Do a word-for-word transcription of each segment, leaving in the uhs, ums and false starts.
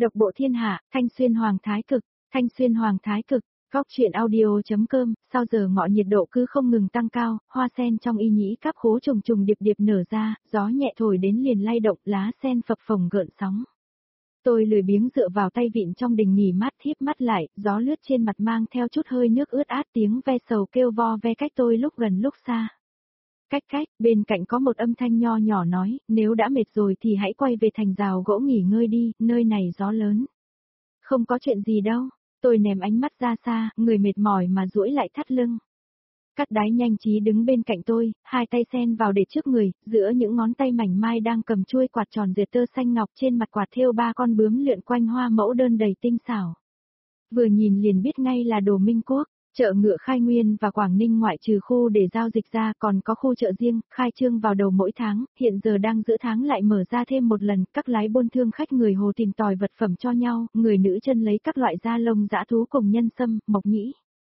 Độc bộ thiên hạ, Thanh Xuyên Hoàng Thái Cực, Thanh Xuyên Hoàng Thái Cực, góc chuyện audio.com, sau giờ ngọ nhiệt độ cứ không ngừng tăng cao, hoa sen trong y nhĩ cáp khố trùng trùng điệp điệp nở ra, gió nhẹ thổi đến liền lay động lá sen phập phồng gợn sóng. Tôi lười biếng dựa vào tay vịn trong đình nghỉ mát thiếp mắt lại, gió lướt trên mặt mang theo chút hơi nước ướt át tiếng ve sầu kêu vo ve cách tôi lúc gần lúc xa. Cách cách, bên cạnh có một âm thanh nho nhỏ nói, nếu đã mệt rồi thì hãy quay về thành rào gỗ nghỉ ngơi đi, nơi này gió lớn. Không có chuyện gì đâu, tôi ném ánh mắt ra xa, người mệt mỏi mà duỗi lại thắt lưng. Cắt đái nhanh trí đứng bên cạnh tôi, hai tay sen vào để trước người, giữa những ngón tay mảnh mai đang cầm chuôi quạt tròn dệt tơ xanh ngọc trên mặt quạt thêu ba con bướm lượn quanh hoa mẫu đơn đầy tinh xảo. Vừa nhìn liền biết ngay là đồ Minh Quốc. Chợ ngựa Khai Nguyên và Quảng Ninh ngoại trừ khu để giao dịch ra còn có khu chợ riêng, khai trương vào đầu mỗi tháng, hiện giờ đang giữa tháng lại mở ra thêm một lần, các lái buôn thương khách người Hồ tìm tòi vật phẩm cho nhau, người nữ chân lấy các loại da lông dã thú cùng nhân sâm, mộc nhĩ,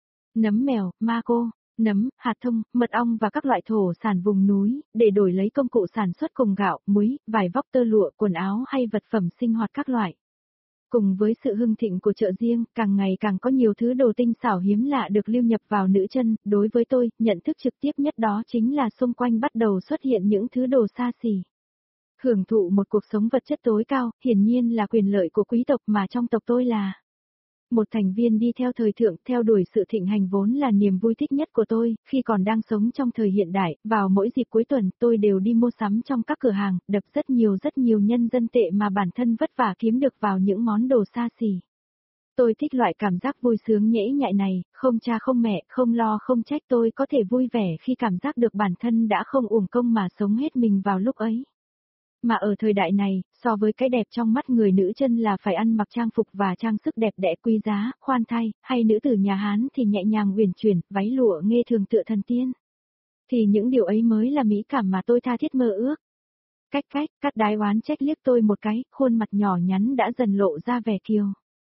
nấm mèo, ma cô, nấm, hạt thông, mật ong và các loại thổ sản vùng núi, để đổi lấy công cụ sản xuất cùng gạo, muối, vải vóc tơ lụa, quần áo hay vật phẩm sinh hoạt các loại. Cùng với sự hưng thịnh của chợ riêng, càng ngày càng có nhiều thứ đồ tinh xảo hiếm lạ được lưu nhập vào nữ chân, đối với tôi, nhận thức trực tiếp nhất đó chính là xung quanh bắt đầu xuất hiện những thứ đồ xa xỉ. Hưởng thụ một cuộc sống vật chất tối cao, hiển nhiên là quyền lợi của quý tộc mà trong tộc tôi là một thành viên đi theo thời thượng, theo đuổi sự thịnh hành vốn là niềm vui thích nhất của tôi, khi còn đang sống trong thời hiện đại, vào mỗi dịp cuối tuần tôi đều đi mua sắm trong các cửa hàng, đập rất nhiều rất nhiều nhân dân tệ mà bản thân vất vả kiếm được vào những món đồ xa xỉ. Tôi thích loại cảm giác vui sướng nhễ nhại này, không cha không mẹ, không lo không trách, tôi có thể vui vẻ khi cảm giác được bản thân đã không uổng công mà sống hết mình vào lúc ấy. Mà ở thời đại này, so với cái đẹp trong mắt người nữ chân là phải ăn mặc trang phục và trang sức đẹp đẽ quý giá, khoan thai, hay nữ tử nhà Hán thì nhẹ nhàng uyển chuyển, váy lụa nghe thường tựa thần tiên. Thì những điều ấy mới là mỹ cảm mà tôi tha thiết mơ ước. Cách cách, cắt đái oán trách liếc tôi một cái, khuôn mặt nhỏ nhắn đã dần lộ ra vẻ kiều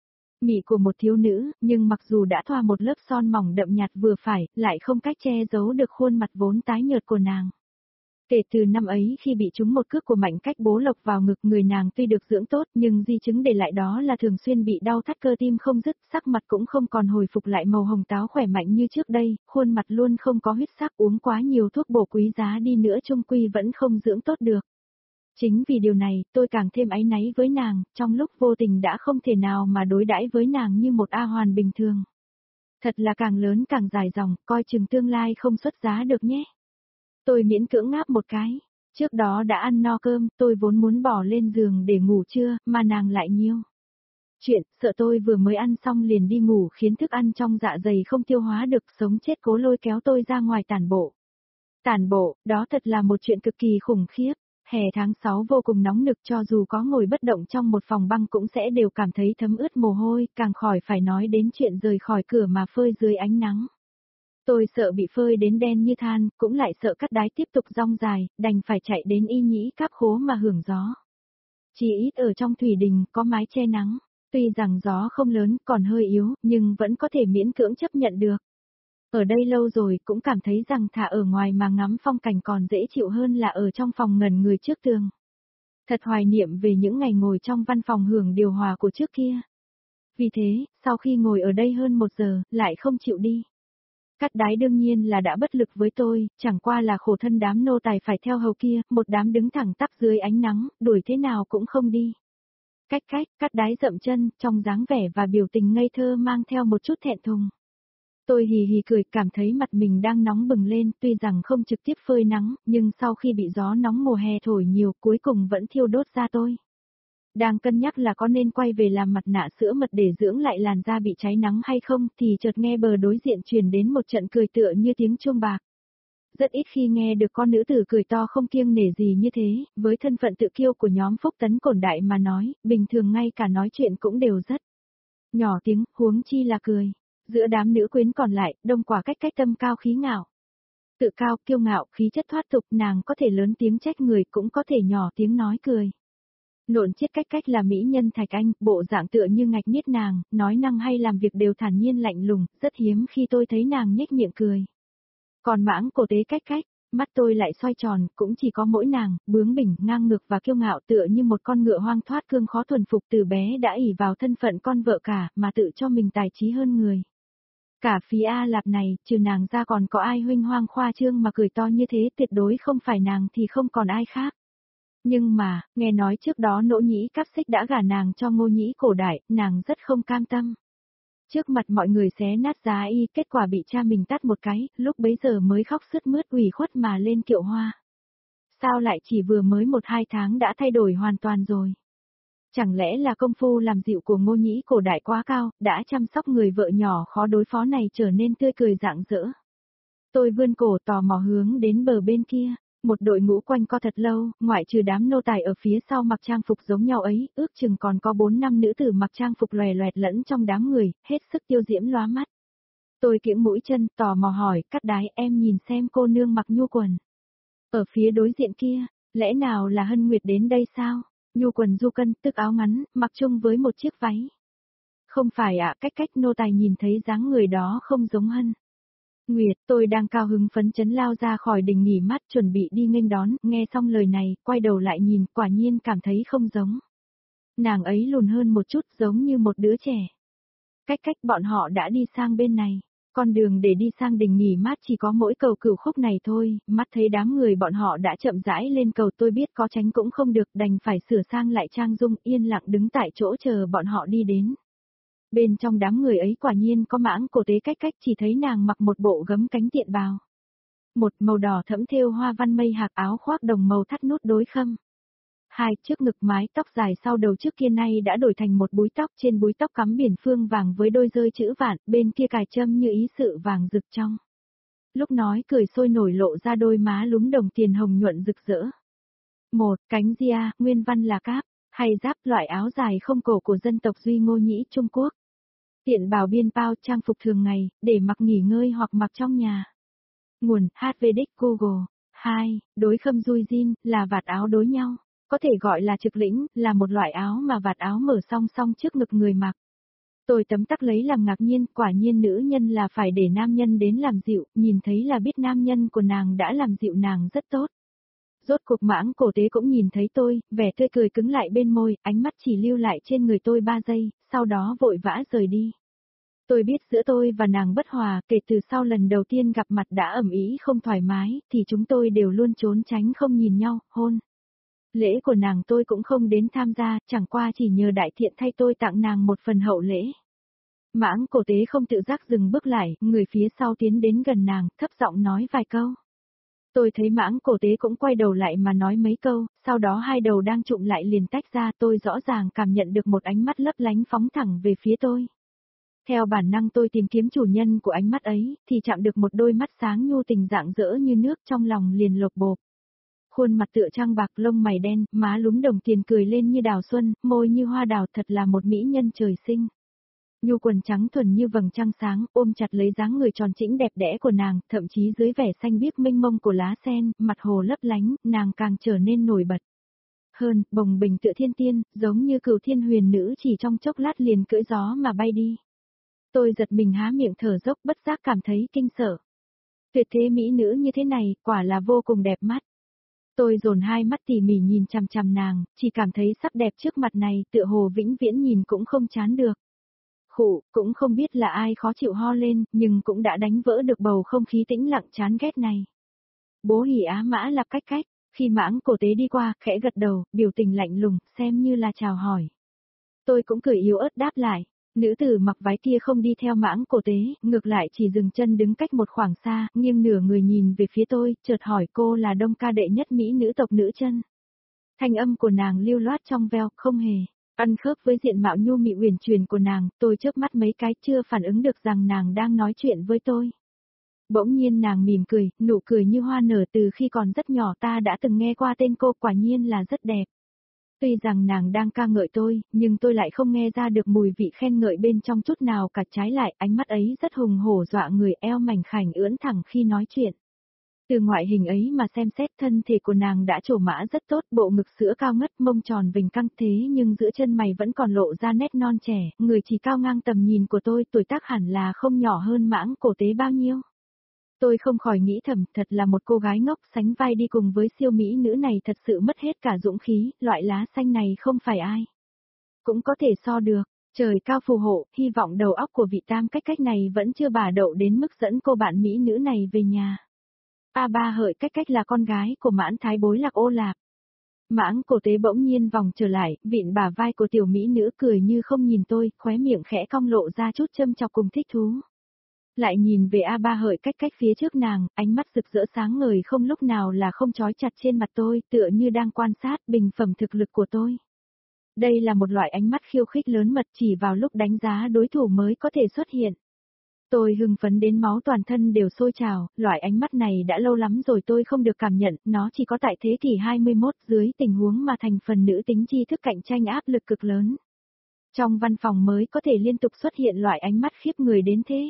mị của một thiếu nữ, nhưng mặc dù đã thoa một lớp son mỏng đậm nhạt vừa phải, lại không cách che giấu được khuôn mặt vốn tái nhợt của nàng. Kể từ năm ấy khi bị trúng một cước của Mạnh Cách bố lộc vào ngực, người nàng tuy được dưỡng tốt nhưng di chứng để lại đó là thường xuyên bị đau thắt cơ tim không dứt, sắc mặt cũng không còn hồi phục lại màu hồng táo khỏe mạnh như trước đây, khuôn mặt luôn không có huyết sắc, uống quá nhiều thuốc bổ quý giá đi nữa chung quy vẫn không dưỡng tốt được. Chính vì điều này, tôi càng thêm áy náy với nàng, trong lúc vô tình đã không thể nào mà đối đãi với nàng như một A hoàn bình thường. Thật là càng lớn càng dài dòng, coi chừng tương lai không xuất giá được nhé. Tôi miễn cưỡng ngáp một cái. Trước đó đã ăn no cơm, tôi vốn muốn bỏ lên giường để ngủ trưa, mà nàng lại nhiêu chuyện, sợ tôi vừa mới ăn xong liền đi ngủ khiến thức ăn trong dạ dày không tiêu hóa được, sống chết cố lôi kéo tôi ra ngoài tản bộ. Tản bộ, đó thật là một chuyện cực kỳ khủng khiếp. Hè tháng sáu vô cùng nóng nực, cho dù có ngồi bất động trong một phòng băng cũng sẽ đều cảm thấy thấm ướt mồ hôi, càng khỏi phải nói đến chuyện rời khỏi cửa mà phơi dưới ánh nắng. Tôi sợ bị phơi đến đen như than, cũng lại sợ cắt đái tiếp tục rong dài, đành phải chạy đến y nhĩ cáp khố mà hưởng gió. Chỉ ít ở trong thủy đình có mái che nắng, tuy rằng gió không lớn còn hơi yếu, nhưng vẫn có thể miễn cưỡng chấp nhận được. Ở đây lâu rồi cũng cảm thấy rằng thà ở ngoài mà ngắm phong cảnh còn dễ chịu hơn là ở trong phòng ngẩn người trước tường. Thật hoài niệm về những ngày ngồi trong văn phòng hưởng điều hòa của trước kia. Vì thế, sau khi ngồi ở đây hơn một giờ, lại không chịu đi. Cắt đái đương nhiên là đã bất lực với tôi, chẳng qua là khổ thân đám nô tài phải theo hầu kia, một đám đứng thẳng tắp dưới ánh nắng, đuổi thế nào cũng không đi. Cách cách, cắt đái dậm chân, trong dáng vẻ và biểu tình ngây thơ mang theo một chút thẹn thùng. Tôi hì hì cười, cảm thấy mặt mình đang nóng bừng lên, tuy rằng không trực tiếp phơi nắng, nhưng sau khi bị gió nóng mùa hè thổi nhiều, cuối cùng vẫn thiêu đốt da tôi. Đang cân nhắc là có nên quay về làm mặt nạ sữa mật để dưỡng lại làn da bị cháy nắng hay không, thì chợt nghe bờ đối diện truyền đến một trận cười tựa như tiếng chuông bạc. Rất ít khi nghe được con nữ tử cười to không kiêng nể gì như thế, với thân phận tự kiêu của nhóm Phúc Tấn Cổn Đại mà nói, bình thường ngay cả nói chuyện cũng đều rất nhỏ tiếng, huống chi là cười. Giữa đám nữ quyến còn lại, đông quả cách cách tâm cao khí ngạo. Tự cao, kiêu ngạo, khí chất thoát tục, nàng có thể lớn tiếng trách người cũng có thể nhỏ tiếng nói cười. Nộn chiết cách cách là mỹ nhân Thạch Anh, bộ dạng tựa như ngạch niết nàng, nói năng hay làm việc đều thản nhiên lạnh lùng, rất hiếm khi tôi thấy nàng nhếch miệng cười. Còn mãng cổ tế cách cách, mắt tôi lại xoay tròn, cũng chỉ có mỗi nàng, bướng bỉnh, ngang ngược và kiêu ngạo tựa như một con ngựa hoang thoát cương khó thuần phục từ bé đã ỷ vào thân phận con vợ cả, mà tự cho mình tài trí hơn người. Cả phí A Lạp này, trừ nàng ra còn có ai huynh hoang khoa trương mà cười to như thế, tuyệt đối không phải nàng thì không còn ai khác. Nhưng mà, nghe nói trước đó Nỗ Nhĩ Cáp Xích đã gả nàng cho Ngô Nhĩ Cổ Đại, nàng rất không cam tâm. Trước mặt mọi người xé nát giá y, kết quả bị cha mình tát một cái, lúc bấy giờ mới khóc sướt mướt ủy khuất mà lên kiệu hoa. Sao lại chỉ vừa mới một hai tháng đã thay đổi hoàn toàn rồi? Chẳng lẽ là công phu làm dịu của Ngô Nhĩ Cổ Đại quá cao, đã chăm sóc người vợ nhỏ khó đối phó này trở nên tươi cười rạng rỡ. Tôi vươn cổ tò mò hướng đến bờ bên kia. Một đội ngũ quanh co thật lâu, ngoại trừ đám nô tài ở phía sau mặc trang phục giống nhau ấy, ước chừng còn có bốn năm nữ tử mặc trang phục lòe loẹt lẫn trong đám người, hết sức tiêu diễm lóa mắt. Tôi kiễng mũi chân, tò mò hỏi, Cát Đái, em nhìn xem cô nương mặc nhu quần. Ở phía đối diện kia, lẽ nào là Hân Nguyệt đến đây sao? Nhu quần du cân, tức áo ngắn, mặc chung với một chiếc váy. Không phải ạ, cách cách nô tài nhìn thấy dáng người đó không giống Hân Nguyệt. Tôi đang cao hứng phấn chấn lao ra khỏi đình nghỉ mát chuẩn bị đi nghênh đón, nghe xong lời này, quay đầu lại nhìn, quả nhiên cảm thấy không giống. Nàng ấy lùn hơn một chút, giống như một đứa trẻ. Cách cách bọn họ đã đi sang bên này, con đường để đi sang đình nghỉ mát chỉ có mỗi cầu Cửu Khúc này thôi, mắt thấy đám người bọn họ đã chậm rãi lên cầu, tôi biết có tránh cũng không được, đành phải sửa sang lại trang dung, yên lặng đứng tại chỗ chờ bọn họ đi đến. Bên trong đám người ấy quả nhiên có Mãng Cổ Tế cách cách, chỉ thấy nàng mặc một bộ gấm cánh tiện bào. Một, màu đỏ thẫm thêu hoa văn mây hạc, áo khoác đồng màu thắt nút đối khâm. Hai, trước ngực mái tóc dài sau đầu trước kia nay đã đổi thành một búi tóc, trên búi tóc cắm biển phương vàng với đôi rơi chữ vạn, bên kia cài châm như ý sự vàng rực trong. Lúc nói cười sôi nổi lộ ra đôi má lúm đồng tiền hồng nhuận rực rỡ. Một, cánh ria, nguyên văn là cáp, hay giáp, loại áo dài không cổ của dân tộc Duy Ngô Nhĩ Trung Quốc. Tiện bào biên bao, trang phục thường ngày, để mặc nghỉ ngơi hoặc mặc trong nhà. Nguồn, hát vê đích Google. Hai, đối khâm dui jean, là vạt áo đối nhau. Có thể gọi là trực lĩnh, là một loại áo mà vạt áo mở song song trước ngực người mặc. Tôi tấm tắc lấy làm ngạc nhiên, quả nhiên nữ nhân là phải để nam nhân đến làm dịu, nhìn thấy là biết nam nhân của nàng đã làm dịu nàng rất tốt. Rốt cuộc Mãng Cổ Tế cũng nhìn thấy tôi, vẻ tươi cười cứng lại bên môi, ánh mắt chỉ lưu lại trên người tôi ba giây, sau đó vội vã rời đi. Tôi biết giữa tôi và nàng bất hòa, kể từ sau lần đầu tiên gặp mặt đã ẩm ý không thoải mái, thì chúng tôi đều luôn trốn tránh không nhìn nhau, hôn. Lễ của nàng tôi cũng không đến tham gia, chẳng qua chỉ nhờ đại thiện thay tôi tặng nàng một phần hậu lễ. Mãng Cổ Tế không tự giác dừng bước lại, người phía sau tiến đến gần nàng, thấp giọng nói vài câu. Tôi thấy Mãng Cổ Tế cũng quay đầu lại mà nói mấy câu, sau đó hai đầu đang trụm lại liền tách ra, tôi rõ ràng cảm nhận được một ánh mắt lấp lánh phóng thẳng về phía tôi. Theo bản năng tôi tìm kiếm chủ nhân của ánh mắt ấy, thì chạm được một đôi mắt sáng nhu tình rạng rỡ như nước, trong lòng liền lột bột. Khuôn mặt tựa trăng bạc, lông mày đen, má lúm đồng tiền, cười lên như đào xuân, môi như hoa đào, thật là một mỹ nhân trời sinh. Nhu quần trắng thuần như vầng trăng sáng, ôm chặt lấy dáng người tròn trĩnh đẹp đẽ của nàng, thậm chí dưới vẻ xanh biếc mênh mông của lá sen, mặt hồ lấp lánh, nàng càng trở nên nổi bật. Hơn, bồng bềnh tựa thiên tiên, giống như cửu thiên huyền nữ, chỉ trong chốc lát liền cưỡi gió mà bay đi. Tôi giật mình há miệng thở dốc, bất giác cảm thấy kinh sợ. Tuyệt thế mỹ nữ như thế này, quả là vô cùng đẹp mắt. Tôi dồn hai mắt tỉ mỉ nhìn chằm chằm nàng, chỉ cảm thấy sắc đẹp trước mặt này, tựa hồ vĩnh viễn nhìn cũng không chán được. Khụ, cũng không biết là ai khó chịu ho lên, nhưng cũng đã đánh vỡ được bầu không khí tĩnh lặng chán ghét này. Bố Hỉ Á Mã Lạp cách cách, khi Mãng Cổ Tế đi qua, khẽ gật đầu, biểu tình lạnh lùng, xem như là chào hỏi. Tôi cũng cười yếu ớt đáp lại. Nữ tử mặc váy kia không đi theo Mãng Cổ Tế, ngược lại chỉ dừng chân đứng cách một khoảng xa, nghiêng nửa người nhìn về phía tôi, chợt hỏi cô là Đông Ca đệ nhất mỹ nữ tộc nữ chân. Thanh âm của nàng lưu loát trong veo, không hề ăn khớp với diện mạo nhu mị uyển chuyển của nàng, tôi chớp mắt mấy cái chưa phản ứng được rằng nàng đang nói chuyện với tôi. Bỗng nhiên nàng mỉm cười, nụ cười như hoa nở, từ khi còn rất nhỏ ta đã từng nghe qua tên cô, quả nhiên là rất đẹp. Tuy rằng nàng đang ca ngợi tôi, nhưng tôi lại không nghe ra được mùi vị khen ngợi bên trong chút nào cả, trái lại, ánh mắt ấy rất hùng hổ dọa người, eo mảnh khảnh ưỡn thẳng khi nói chuyện. Từ ngoại hình ấy mà xem xét, thân thể của nàng đã trổ mã rất tốt, bộ ngực sữa cao ngất, mông tròn vành căng, thế nhưng giữa chân mày vẫn còn lộ ra nét non trẻ, người chỉ cao ngang tầm nhìn của tôi, tuổi tác hẳn là không nhỏ hơn Mãng Cổ Tế bao nhiêu. Tôi không khỏi nghĩ thầm, thật là một cô gái ngốc, sánh vai đi cùng với siêu mỹ nữ này thật sự mất hết cả dũng khí, loại lá xanh này không phải ai cũng có thể so được. Trời cao phù hộ, hy vọng đầu óc của vị tam cách cách này vẫn chưa bà đậu đến mức dẫn cô bạn mỹ nữ này về nhà. A Ba Hợi cách cách là con gái của Mãn Thái Bối Lạc Ô Lạp. Mãng Cổ Tế bỗng nhiên vòng trở lại, vịn bả vai của tiểu mỹ nữ cười như không nhìn tôi, khóe miệng khẽ cong lộ ra chút châm chọc cùng thích thú. Lại nhìn về A Ba Hợi cách cách phía trước nàng, ánh mắt rực rỡ sáng ngời không lúc nào là không trói chặt trên mặt tôi, tựa như đang quan sát bình phẩm thực lực của tôi. Đây là một loại ánh mắt khiêu khích lớn mật chỉ vào lúc đánh giá đối thủ mới có thể xuất hiện. Tôi hưng phấn đến máu toàn thân đều sôi trào, loại ánh mắt này đã lâu lắm rồi tôi không được cảm nhận, nó chỉ có tại thế kỷ hai mươi mốt dưới tình huống mà thành phần nữ tính tri thức cạnh tranh áp lực cực lớn. Trong văn phòng mới có thể liên tục xuất hiện loại ánh mắt khiếp người đến thế.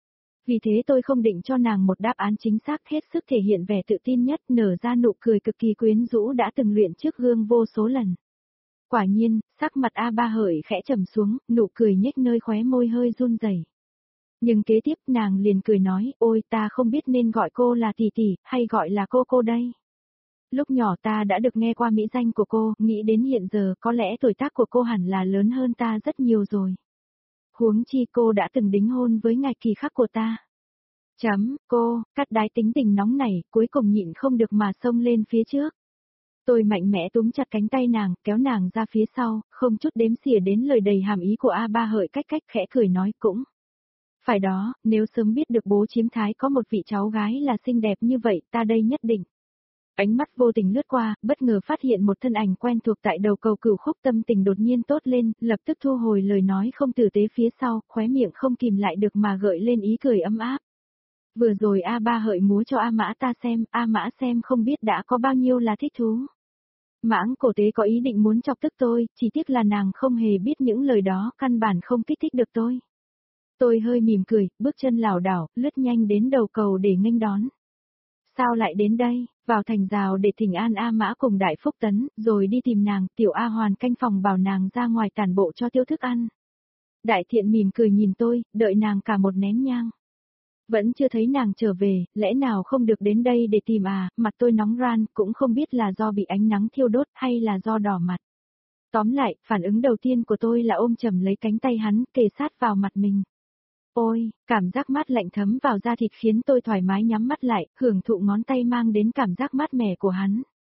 Vì thế tôi không định cho nàng một đáp án chính xác, hết sức thể hiện vẻ tự tin nhất, nở ra nụ cười cực kỳ quyến rũ đã từng luyện trước gương vô số lần. Quả nhiên, sắc mặt A Ba Hợi khẽ trầm xuống, nụ cười nhếch nơi khóe môi hơi run rẩy. Nhưng kế tiếp nàng liền cười nói, ôi ta không biết nên gọi cô là tỷ tỷ, hay gọi là cô cô đây. Lúc nhỏ ta đã được nghe qua mỹ danh của cô, nghĩ đến hiện giờ có lẽ tuổi tác của cô hẳn là lớn hơn ta rất nhiều rồi. Huống chi cô đã từng đính hôn với ngài Kỳ Khắc của ta. Chấm, cô, cắt đái tính tình nóng này, cuối cùng nhịn không được mà xông lên phía trước. Tôi mạnh mẽ túm chặt cánh tay nàng, kéo nàng ra phía sau, không chút đếm xỉa đến lời đầy hàm ý của A Ba Hợi cách cách khẽ cười nói cũng. Phải đó, nếu sớm biết được bố chiếm thái có một vị cháu gái là xinh đẹp như vậy, ta đây nhất định. Ánh mắt vô tình lướt qua, bất ngờ phát hiện một thân ảnh quen thuộc tại đầu cầu Cửu Khúc, tâm tình đột nhiên tốt lên, lập tức thu hồi lời nói không tử tế phía sau, khóe miệng không kìm lại được mà gợi lên ý cười ấm áp. Vừa rồi A Ba Hợi múa cho A Mã ta xem, A Mã xem không biết đã có bao nhiêu là thích thú. Mãng Cổ Tế có ý định muốn chọc tức tôi, chỉ tiếc là nàng không hề biết những lời đó căn bản không kích thích được tôi. Tôi hơi mỉm cười, bước chân lảo đảo, lướt nhanh đến đầu cầu để nghênh đón. Sao lại đến đây, vào thành rào để thỉnh an A Mã cùng Đại Phúc Tấn, rồi đi tìm nàng, tiểu A Hoàn canh phòng bảo nàng ra ngoài tản bộ cho tiêu thức ăn. Đại Thiện mỉm cười nhìn tôi, đợi nàng cả một nén nhang. Vẫn chưa thấy nàng trở về, lẽ nào không được đến đây để tìm à, mặt tôi nóng ran, cũng không biết là do bị ánh nắng thiêu đốt hay là do đỏ mặt. Tóm lại, phản ứng đầu tiên của tôi là ôm chầm lấy cánh tay hắn, kề sát vào mặt mình. Ôi, cảm giác mát lạnh thấm vào da thịt khiến tôi thoải mái nhắm mắt lại, hưởng thụ ngón tay mang đến cảm giác mát mẻ của hắn.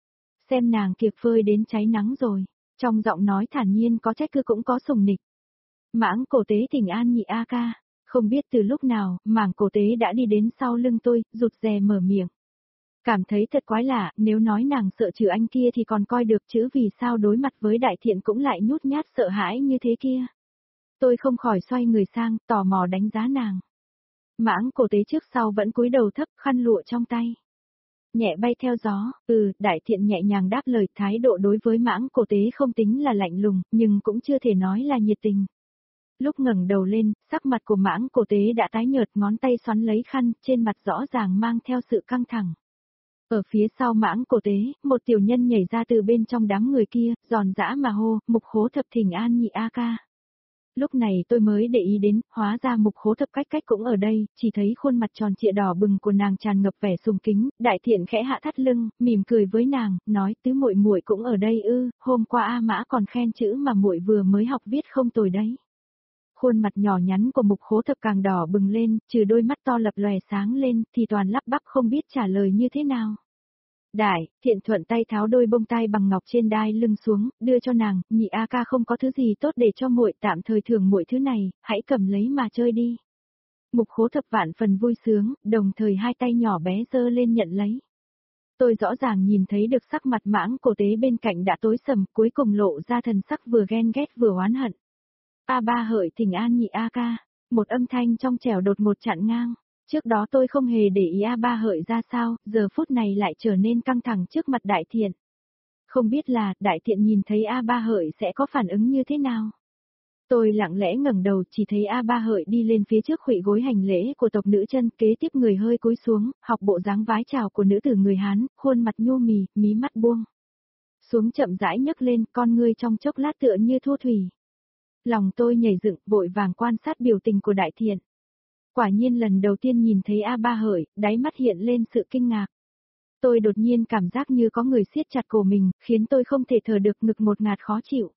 Xem nàng kịp phơi đến cháy nắng rồi, trong giọng nói thản nhiên có trách cứ cũng có sùng nịch. Mãng Cổ Tế thỉnh an nhị A ca. Không biết từ lúc nào, Mãng Cổ Tế đã đi đến sau lưng tôi, rụt rè mở miệng. Cảm thấy thật quái lạ, nếu nói nàng sợ trừ anh kia thì còn coi được, chứ vì sao đối mặt với Đại Thiện cũng lại nhút nhát sợ hãi như thế kia. Tôi không khỏi xoay người sang, tò mò đánh giá nàng. Mãng Cổ Tế trước sau vẫn cúi đầu thấp, khăn lụa trong tay. Nhẹ bay theo gió, ừ, Đại Thiện nhẹ nhàng đáp lời, thái độ đối với Mãng Cổ Tế không tính là lạnh lùng, nhưng cũng chưa thể nói là nhiệt tình. Lúc ngẩng đầu lên, sắc mặt của Mãng Cổ Tế đã tái nhợt, ngón tay xoắn lấy khăn, trên mặt rõ ràng mang theo sự căng thẳng. Ở phía sau Mãng Cổ Tế, một tiểu nhân nhảy ra từ bên trong đám người kia, giòn giã mà hô, Mục Khố Thập thỉnh an nhị A ca. Lúc này tôi mới để ý đến, hóa ra Mục Khố Thập cách cách cũng ở đây, chỉ thấy khuôn mặt tròn trịa đỏ bừng của nàng tràn ngập vẻ sùng kính, Đại Thiện khẽ hạ thắt lưng, mỉm cười với nàng, nói tứ muội muội cũng ở đây ư, hôm qua A Mã còn khen chữ mà muội vừa mới học viết không tồi đấy. Khuôn mặt nhỏ nhắn của Mục Khố Thập càng đỏ bừng lên, trừ đôi mắt to lập lòe sáng lên, thì toàn lắp bắp không biết trả lời như thế nào. Đại Thiện thuận tay tháo đôi bông tai bằng ngọc trên đai lưng xuống, đưa cho nàng, nhị A ca không có thứ gì tốt để cho muội, tạm thời thưởng muội thứ này, hãy cầm lấy mà chơi đi. Mục Khố Thập vạn phần vui sướng, đồng thời hai tay nhỏ bé giơ lên nhận lấy. Tôi rõ ràng nhìn thấy được sắc mặt Mãng Cổ Tế bên cạnh đã tối sầm, cuối cùng lộ ra thần sắc vừa ghen ghét vừa oán hận. A Ba Hợi thỉnh an nhị A ca, một âm thanh trong trẻo đột ngột chặn ngang. Trước đó tôi không hề để ý A Ba Hợi ra sao, giờ phút này lại trở nên căng thẳng trước mặt Đại Thiện. Không biết là, Đại Thiện nhìn thấy A Ba Hợi sẽ có phản ứng như thế nào? Tôi lặng lẽ ngẩng đầu, chỉ thấy A Ba Hợi đi lên phía trước khuỵu gối hành lễ của tộc nữ chân, kế tiếp người hơi cúi xuống, học bộ dáng vái chào của nữ tử người Hán, khuôn mặt nhu mì, mí mắt buông xuống chậm rãi nhấc lên, con ngươi trong chốc lát tựa như thu thủy. Lòng tôi nhảy dựng, vội vàng quan sát biểu tình của Đại Thiện. Quả nhiên lần đầu tiên nhìn thấy A Ba Hợi, đáy mắt hiện lên sự kinh ngạc. Tôi đột nhiên cảm giác như có người siết chặt cổ mình, khiến tôi không thể thở được, ngực một ngạt khó chịu.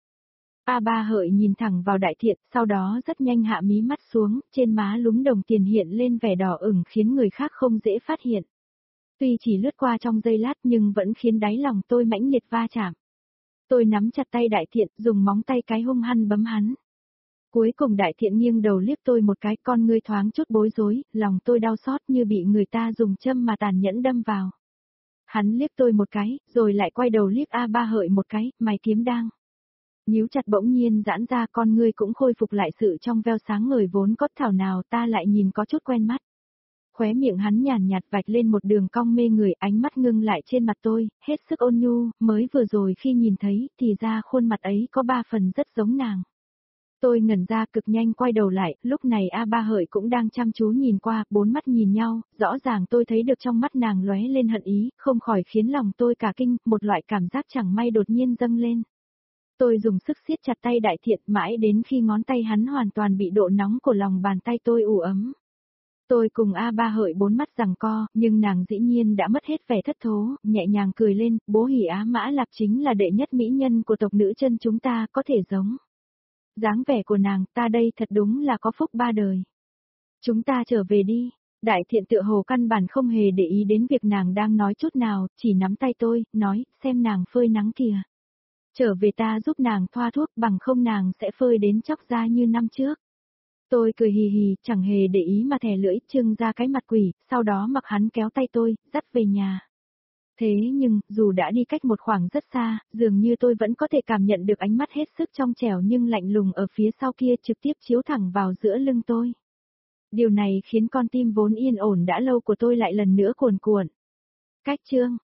A Ba Hợi nhìn thẳng vào Đại Thiện, sau đó rất nhanh hạ mí mắt xuống, trên má lúm đồng tiền hiện lên vẻ đỏ ửng khiến người khác không dễ phát hiện. Tuy chỉ lướt qua trong giây lát nhưng vẫn khiến đáy lòng tôi mãnh liệt va chạm. Tôi nắm chặt tay Đại Thiện, dùng móng tay cái hung hăng bấm hắn. Cuối cùng Đại Thiện nghiêng đầu liếc tôi một cái, con ngươi thoáng chút bối rối, lòng tôi đau xót như bị người ta dùng châm mà tàn nhẫn đâm vào. Hắn liếc tôi một cái, rồi lại quay đầu liếc A Ba Hợi một cái, mày kiếm đang. Nhíu chặt bỗng nhiên giãn ra, con ngươi cũng khôi phục lại sự trong veo sáng ngời vốn có, thảo nào ta lại nhìn có chút quen mắt. Khóe miệng hắn nhàn nhạt vạch lên một đường cong mê người, ánh mắt ngưng lại trên mặt tôi, hết sức ôn nhu, mới vừa rồi khi nhìn thấy, thì ra khuôn mặt ấy có ba phần rất giống nàng. Tôi ngẩn ra, cực nhanh quay đầu lại, lúc này A Ba Hợi cũng đang chăm chú nhìn qua, bốn mắt nhìn nhau, rõ ràng tôi thấy được trong mắt nàng lóe lên hận ý, không khỏi khiến lòng tôi cả kinh, một loại cảm giác chẳng may đột nhiên dâng lên. Tôi dùng sức siết chặt tay Đại Thiện mãi đến khi ngón tay hắn hoàn toàn bị độ nóng của lòng bàn tay tôi ủ ấm. Tôi cùng A Ba Hợi bốn mắt giằng co, nhưng nàng dĩ nhiên đã mất hết vẻ thất thố, nhẹ nhàng cười lên, bố Hỉ Á Mã Lạp chính là đệ nhất mỹ nhân của tộc nữ chân chúng ta, có thể giống. Dáng vẻ của nàng, ta đây thật đúng là có phúc ba đời. Chúng ta trở về đi. Đại Thiện tựa hồ căn bản không hề để ý đến việc nàng đang nói chút nào, chỉ nắm tay tôi, nói, xem nàng phơi nắng kìa. Trở về ta giúp nàng thoa thuốc, bằng không nàng sẽ phơi đến chóc da như năm trước. Tôi cười hì hì, chẳng hề để ý mà thè lưỡi, trưng ra cái mặt quỷ, sau đó mặc hắn kéo tay tôi, dắt về nhà. Thế nhưng, dù đã đi cách một khoảng rất xa, dường như tôi vẫn có thể cảm nhận được ánh mắt hết sức trong trẻo nhưng lạnh lùng ở phía sau kia trực tiếp chiếu thẳng vào giữa lưng tôi. Điều này khiến con tim vốn yên ổn đã lâu của tôi lại lần nữa cuồn cuộn. Cách chương